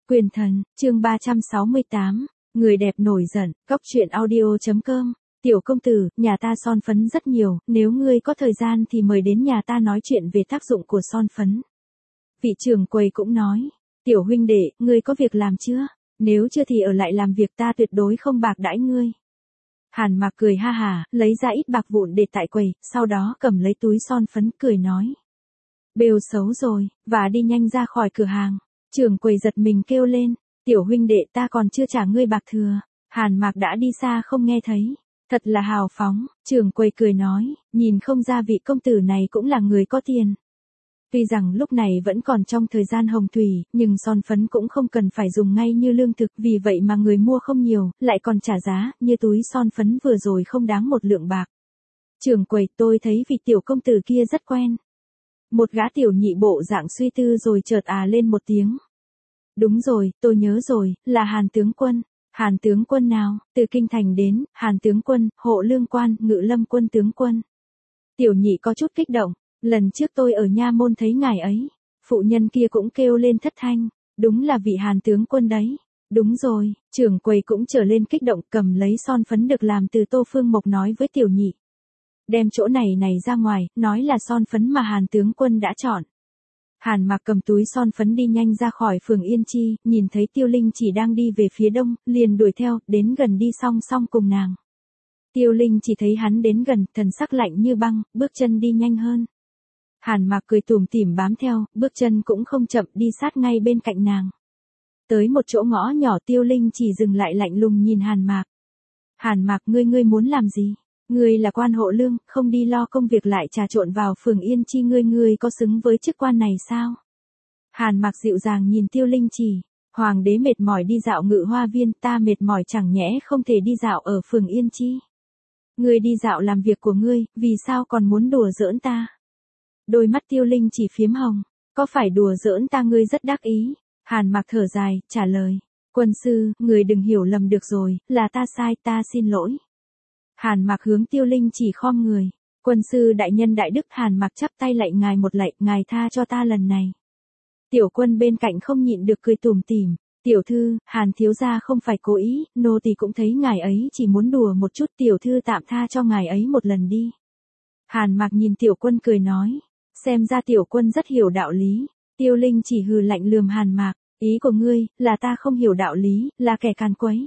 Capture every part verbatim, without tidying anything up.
Quyền thần, chương ba trăm sáu mươi tám, người đẹp nổi giận, góc truyện audio chấm com. Tiểu công tử, nhà ta son phấn rất nhiều, nếu ngươi có thời gian thì mời đến nhà ta nói chuyện về tác dụng của son phấn. Vị trưởng quầy cũng nói, tiểu huynh đệ, ngươi có việc làm chưa? Nếu chưa thì ở lại làm việc, ta tuyệt đối không bạc đãi ngươi. Hàn Mạc cười ha hả, lấy ra ít bạc vụn để tại quầy, sau đó cầm lấy túi son phấn cười nói. Bêu xấu rồi, và đi nhanh ra khỏi cửa hàng. Trưởng quầy giật mình kêu lên, tiểu huynh đệ, ta còn chưa trả ngươi bạc thừa. Hàn Mạc đã đi xa không nghe thấy. Thật là hào phóng. Trưởng quầy cười nói, nhìn không ra vị công tử này cũng là người có tiền. Tuy rằng lúc này vẫn còn trong thời gian hồng thủy, nhưng son phấn cũng không cần phải dùng ngay như lương thực, vì vậy mà người mua không nhiều, lại còn trả giá, như túi son phấn vừa rồi không đáng một lượng bạc. Trưởng quầy, tôi thấy vị tiểu công tử kia rất quen. Một gã tiểu nhị bộ dạng suy tư rồi chợt à lên một tiếng. Đúng rồi, tôi nhớ rồi, là Hàn tướng quân. Hàn tướng quân nào? Từ kinh thành đến, Hàn tướng quân, hộ lương quan, ngự lâm quân tướng quân. Tiểu nhị có chút kích động, lần trước tôi ở nha môn thấy ngài ấy. Phụ nhân kia cũng kêu lên thất thanh, đúng là vị Hàn tướng quân đấy. Đúng rồi, trưởng quầy cũng trở lên kích động, cầm lấy son phấn được làm từ Tô Phương Mộc nói với tiểu nhị. Đem chỗ này này ra ngoài, nói là son phấn mà Hàn tướng quân đã chọn. Hàn Mạc cầm túi son phấn đi nhanh ra khỏi phường Yên Chi, nhìn thấy Tiêu Linh chỉ đang đi về phía đông, liền đuổi theo, đến gần đi song song cùng nàng. Tiêu Linh chỉ thấy hắn đến gần, thần sắc lạnh như băng, bước chân đi nhanh hơn. Hàn Mạc cười tủm tỉm bám theo, bước chân cũng không chậm, đi sát ngay bên cạnh nàng. Tới một chỗ ngõ nhỏ, Tiêu Linh chỉ dừng lại lạnh lùng nhìn Hàn Mạc. Hàn Mạc, ngươi ngươi muốn làm gì? Ngươi là quan hộ lương, không đi lo công việc lại trà trộn vào phường Yên Chi, ngươi ngươi có xứng với chức quan này sao? Hàn Mạc dịu dàng nhìn Tiêu Linh chỉ, hoàng đế mệt mỏi đi dạo Ngự Hoa Viên, ta mệt mỏi chẳng nhẽ không thể đi dạo ở phường Yên Chi. Ngươi đi dạo làm việc của ngươi, vì sao còn muốn đùa giỡn ta? Đôi mắt Tiêu Linh chỉ phiếm hồng, có phải đùa giỡn ta? Ngươi rất đắc ý. Hàn Mạc thở dài, trả lời, quân sư, người đừng hiểu lầm được rồi, là ta sai, ta xin lỗi. Hàn Mạc hướng Tiêu Linh chỉ khom người. Quân sư đại nhân đại đức. Hàn Mạc chắp tay lạy ngài một lạy, ngài tha cho ta lần này. Tiểu quân bên cạnh không nhịn được cười tủm tỉm. Tiểu thư, Hàn thiếu gia không phải cố ý, nô tỳ cũng thấy ngài ấy chỉ muốn đùa một chút, tiểu thư tạm tha cho ngài ấy một lần đi. Hàn Mạc nhìn tiểu quân cười nói, xem ra tiểu quân rất hiểu đạo lý. Tiêu Linh chỉ hừ lạnh lườm Hàn Mạc, ý của ngươi, là ta không hiểu đạo lý, là kẻ càn quấy.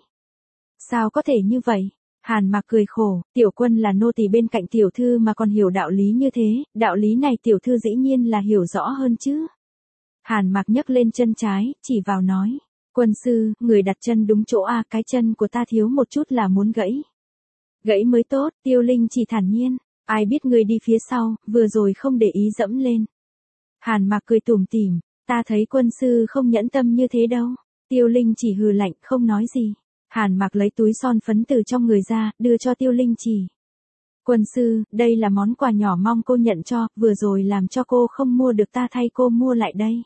Sao có thể như vậy? Hàn Mạc cười khổ, tiểu quân là nô tỳ bên cạnh tiểu thư mà còn hiểu đạo lý như thế, đạo lý này tiểu thư dĩ nhiên là hiểu rõ hơn chứ. Hàn Mạc nhấc lên chân trái, chỉ vào nói, quân sư, người đặt chân đúng chỗ a, cái chân của ta thiếu một chút là muốn gãy. Gãy mới tốt. Tiêu Linh chỉ thản nhiên, ai biết người đi phía sau, vừa rồi không để ý dẫm lên. Hàn Mạc cười tủm tỉm, ta thấy quân sư không nhẫn tâm như thế đâu. Tiêu Linh chỉ hừ lạnh, không nói gì. Hàn Mạc lấy túi son phấn từ trong người ra, đưa cho Tiêu Linh chỉ. Quân sư, đây là món quà nhỏ mong cô nhận cho, vừa rồi làm cho cô không mua được ta thay cô mua lại đây.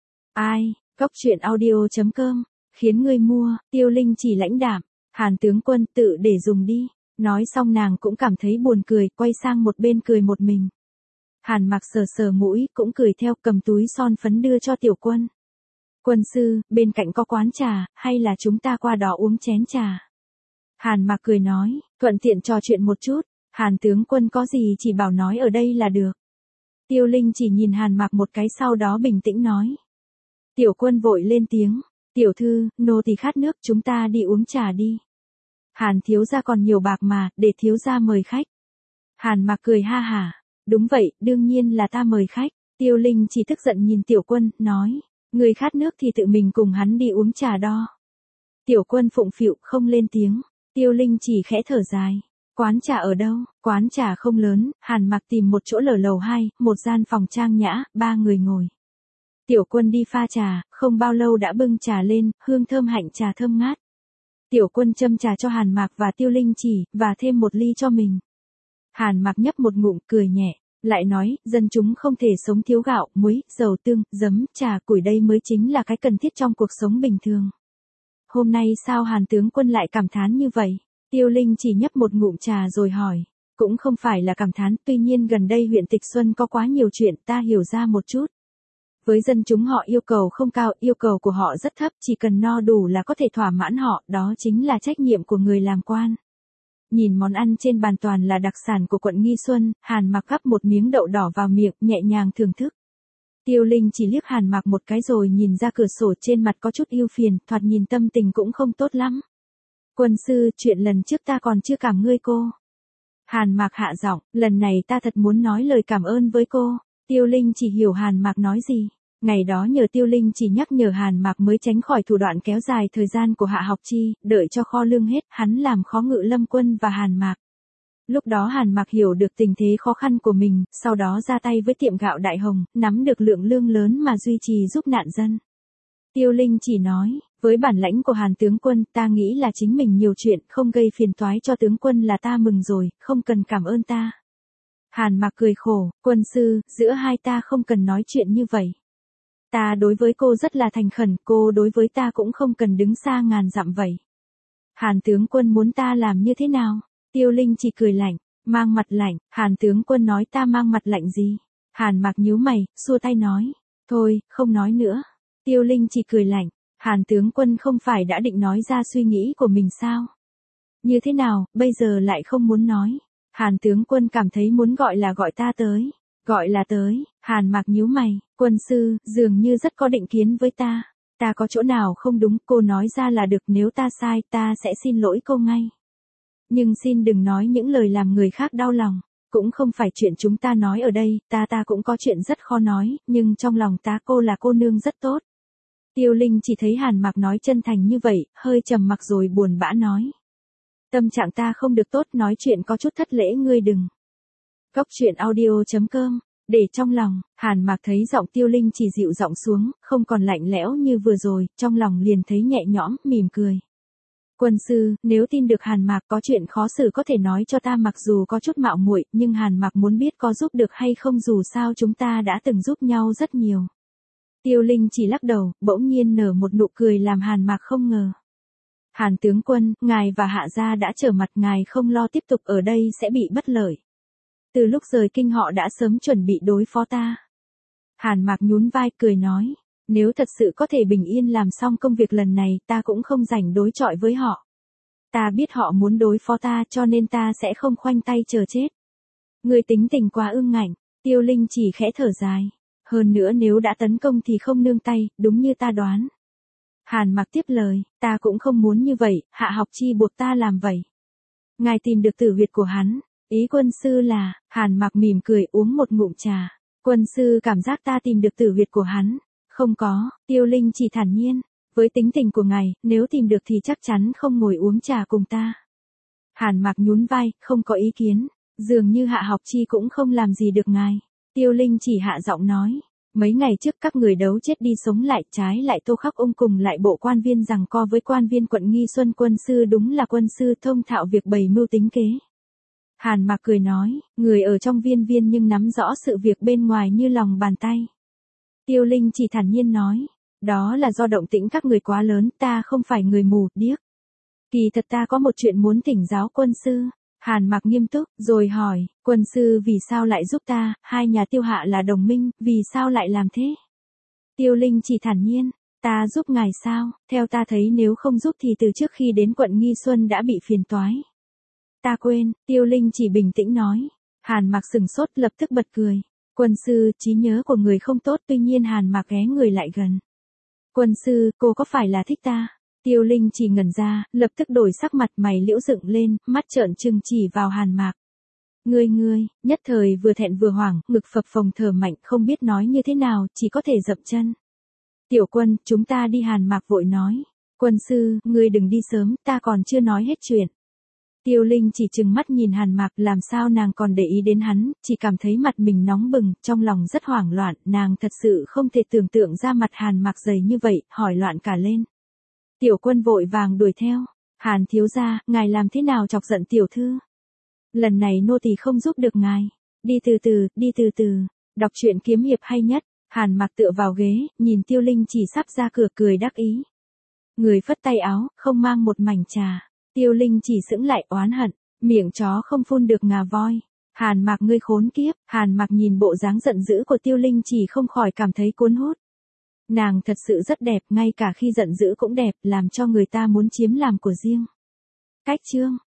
Ai, góc truyện audio chấm com, khiến người mua. Tiêu Linh chỉ lãnh đạm, Hàn tướng quân tự để dùng đi. Nói xong nàng cũng cảm thấy buồn cười, quay sang một bên cười một mình. Hàn Mạc sờ sờ mũi, cũng cười theo, cầm túi son phấn đưa cho tiểu quân. Quân sư, bên cạnh có quán trà, hay là chúng ta qua đó uống chén trà? Hàn Mạc cười nói, thuận tiện trò chuyện một chút. Hàn tướng quân có gì chỉ bảo nói ở đây là được. Tiêu Linh chỉ nhìn Hàn Mạc một cái, sau đó bình tĩnh nói. Tiểu quân vội lên tiếng, tiểu thư, nô tỳ khát nước, chúng ta đi uống trà đi. Hàn thiếu gia còn nhiều bạc mà, để thiếu gia mời khách. Hàn Mạc cười ha hả, đúng vậy, đương nhiên là ta mời khách. Tiêu Linh chỉ tức giận nhìn tiểu quân, nói. Người khát nước thì tự mình cùng hắn đi uống trà đo. Tiểu quân phụng phịu, không lên tiếng. Tiêu Linh chỉ khẽ thở dài. Quán trà ở đâu? Quán trà không lớn. Hàn Mạc tìm một chỗ lở lầu hai, một gian phòng trang nhã, ba người ngồi. Tiểu quân đi pha trà, không bao lâu đã bưng trà lên, hương thơm hạnh trà thơm ngát. Tiểu quân châm trà cho Hàn Mạc và Tiêu Linh chỉ, và thêm một ly cho mình. Hàn Mạc nhấp một ngụm, cười nhẹ. Lại nói, dân chúng không thể sống thiếu gạo, muối, dầu tương, giấm, trà, củi, đây mới chính là cái cần thiết trong cuộc sống bình thường. Hôm nay sao Hàn tướng quân lại cảm thán như vậy? Tiêu Linh chỉ nhấp một ngụm trà rồi hỏi. Cũng không phải là cảm thán, tuy nhiên gần đây huyện Tịch Xuân có quá nhiều chuyện, ta hiểu ra một chút. Với dân chúng họ yêu cầu không cao, yêu cầu của họ rất thấp, chỉ cần no đủ là có thể thỏa mãn họ, đó chính là trách nhiệm của người làm quan. Nhìn món ăn trên bàn toàn là đặc sản của quận Nghi Xuân, Hàn Mặc gắp một miếng đậu đỏ vào miệng, nhẹ nhàng thưởng thức. Tiêu Linh chỉ liếc Hàn Mặc một cái rồi nhìn ra cửa sổ, trên mặt có chút ưu phiền, thoạt nhìn tâm tình cũng không tốt lắm. Quân sư, chuyện lần trước ta còn chưa cảm ngươi cô. Hàn Mặc hạ giọng, lần này ta thật muốn nói lời cảm ơn với cô. Tiêu Linh chỉ hiểu Hàn Mặc nói gì. Ngày đó nhờ Tiêu Linh chỉ nhắc nhở Hàn Mặc mới tránh khỏi thủ đoạn kéo dài thời gian của Hạ Học Chi, đợi cho kho lương hết, hắn làm khó Ngự Lâm Quân và Hàn Mặc. Lúc đó Hàn Mặc hiểu được tình thế khó khăn của mình, sau đó ra tay với tiệm gạo Đại Hồng, nắm được lượng lương lớn mà duy trì giúp nạn dân. Tiêu Linh chỉ nói, với bản lãnh của Hàn tướng quân, ta nghĩ là chính mình nhiều chuyện, không gây phiền toái cho tướng quân là ta mừng rồi, không cần cảm ơn ta. Hàn Mặc cười khổ, quân sư, giữa hai ta không cần nói chuyện như vậy. Ta đối với cô rất là thành khẩn, cô đối với ta cũng không cần đứng xa ngàn dặm vậy. Hàn tướng quân muốn ta làm như thế nào? Tiêu Linh chỉ cười lạnh, mang mặt lạnh. Hàn tướng quân nói ta mang mặt lạnh gì? Hàn Mặc nhíu mày, xua tay nói, thôi, không nói nữa. Tiêu Linh chỉ cười lạnh, Hàn tướng quân không phải đã định nói ra suy nghĩ của mình sao? Như thế nào, bây giờ lại không muốn nói? Hàn tướng quân cảm thấy muốn gọi là gọi ta tới. Gọi là tới, Hàn Mặc nhíu mày, quân sư, dường như rất có định kiến với ta. Ta có chỗ nào không đúng, cô nói ra là được, nếu ta sai, ta sẽ xin lỗi cô ngay. Nhưng xin đừng nói những lời làm người khác đau lòng, cũng không phải chuyện chúng ta nói ở đây, ta ta cũng có chuyện rất khó nói, nhưng trong lòng ta cô là cô nương rất tốt. Tiêu Linh chỉ thấy Hàn Mặc nói chân thành như vậy, hơi trầm mặc rồi buồn bã nói. Tâm trạng ta không được tốt, nói chuyện có chút thất lễ, ngươi đừng. Góc truyện audio chấm com, để trong lòng, Hàn Mặc thấy giọng Tiêu Linh chỉ dịu giọng xuống, không còn lạnh lẽo như vừa rồi, trong lòng liền thấy nhẹ nhõm, mỉm cười. Quân sư, nếu tin được Hàn Mặc có chuyện khó xử có thể nói cho ta, mặc dù có chút mạo muội, nhưng Hàn Mặc muốn biết có giúp được hay không, dù sao chúng ta đã từng giúp nhau rất nhiều. Tiêu Linh chỉ lắc đầu, bỗng nhiên nở một nụ cười làm Hàn Mặc không ngờ. Hàn tướng quân, ngài và Hạ gia đã trở mặt, ngài không lo tiếp tục ở đây sẽ bị bất lợi. Từ lúc rời kinh họ đã sớm chuẩn bị đối phó ta. Hàn Mặc nhún vai cười nói, nếu thật sự có thể bình yên làm xong công việc lần này, ta cũng không rảnh đối chọi với họ. Ta biết họ muốn đối phó ta, cho nên ta sẽ không khoanh tay chờ chết. Người tính tình quá ương ngạnh. Tiêu Linh chỉ khẽ thở dài. Hơn nữa nếu đã tấn công thì không nương tay, đúng như ta đoán. Hàn Mặc tiếp lời, ta cũng không muốn như vậy, Hạ Học Chi buộc ta làm vậy. Ngài tìm được tử huyệt của hắn. Ý quân sư là, Hàn Mặc mỉm cười uống một ngụm trà. Quân sư cảm giác ta tìm được tử huyệt của hắn. Không có, Tiêu Linh chỉ thản nhiên. Với tính tình của ngài, nếu tìm được thì chắc chắn không ngồi uống trà cùng ta. Hàn Mặc nhún vai, không có ý kiến. Dường như Hạ Học Chi cũng không làm gì được ngài. Tiêu Linh chỉ hạ giọng nói. Mấy ngày trước các người đấu chết đi sống lại, trái lại Tô Khắc Ung cùng lại bộ quan viên giằng co với quan viên quận Nghi Xuân, quân sư đúng là quân sư thông thạo việc bày mưu tính kế. Hàn Mặc cười nói, người ở trong viên viên nhưng nắm rõ sự việc bên ngoài như lòng bàn tay. Tiêu Linh chỉ thản nhiên nói, đó là do động tĩnh các người quá lớn, ta không phải người mù, điếc. Kỳ thật ta có một chuyện muốn thỉnh giáo quân sư. Hàn Mặc nghiêm túc, rồi hỏi, quân sư vì sao lại giúp ta, hai nhà Tiêu Hạ là đồng minh, vì sao lại làm thế? Tiêu Linh chỉ thản nhiên, ta giúp ngài sao, theo ta thấy nếu không giúp thì từ trước khi đến quận Nghi Xuân đã bị phiền toái. Ta quên, Tiêu Linh chỉ bình tĩnh nói. Hàn Mặc sừng sốt lập tức bật cười. Quân sư, trí nhớ của người không tốt, tuy nhiên Hàn Mặc ghé người lại gần. Quân sư, cô có phải là thích ta? Tiêu Linh chỉ ngẩn ra, lập tức đổi sắc mặt, mày liễu dựng lên, mắt trợn trừng chỉ vào Hàn Mặc. Ngươi ngươi, nhất thời vừa thẹn vừa hoảng, ngực phập phồng thở mạnh, không biết nói như thế nào, chỉ có thể dậm chân. Tiểu quân, chúng ta đi. Hàn Mặc vội nói. Quân sư, ngươi đừng đi sớm, ta còn chưa nói hết chuyện. Tiêu Linh chỉ trừng mắt nhìn Hàn Mặc, làm sao nàng còn để ý đến hắn, chỉ cảm thấy mặt mình nóng bừng, trong lòng rất hoảng loạn, nàng thật sự không thể tưởng tượng ra mặt Hàn Mặc dày như vậy, hỏi loạn cả lên. Tiểu quân vội vàng đuổi theo. Hàn thiếu gia, ngài làm thế nào chọc giận tiểu thư? Lần này nô tỳ không giúp được ngài. Đi từ từ, đi từ từ. Đọc truyện kiếm hiệp hay nhất. Hàn Mặc tựa vào ghế, nhìn Tiêu Linh chỉ sắp ra cửa cười đắc ý. Người phất tay áo, không mang một mảnh trà. Tiêu Linh chỉ sững lại oán hận, miệng chó không phun được ngà voi. Hàn Mặc ngươi khốn kiếp. Hàn Mặc nhìn bộ dáng giận dữ của Tiêu Linh chỉ không khỏi cảm thấy cuốn hút. Nàng thật sự rất đẹp, ngay cả khi giận dữ cũng đẹp, làm cho người ta muốn chiếm làm của riêng. Cách chương